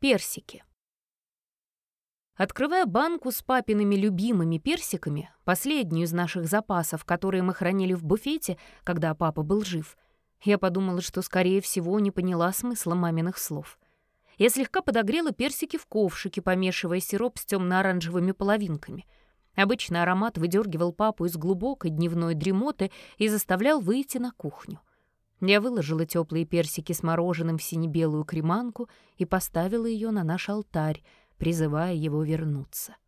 Персики. Открывая банку с папиными любимыми персиками, последнюю из наших запасов, которые мы хранили в буфете, когда папа был жив, я подумала, что, скорее всего, не поняла смысла маминых слов. Я слегка подогрела персики в ковшике, помешивая сироп с темно-оранжевыми половинками. Обычно аромат выдергивал папу из глубокой дневной дремоты и заставлял выйти на кухню. Я выложила теплые персики с мороженым в сине-белую креманку и поставила ее на наш алтарь, призывая его вернуться.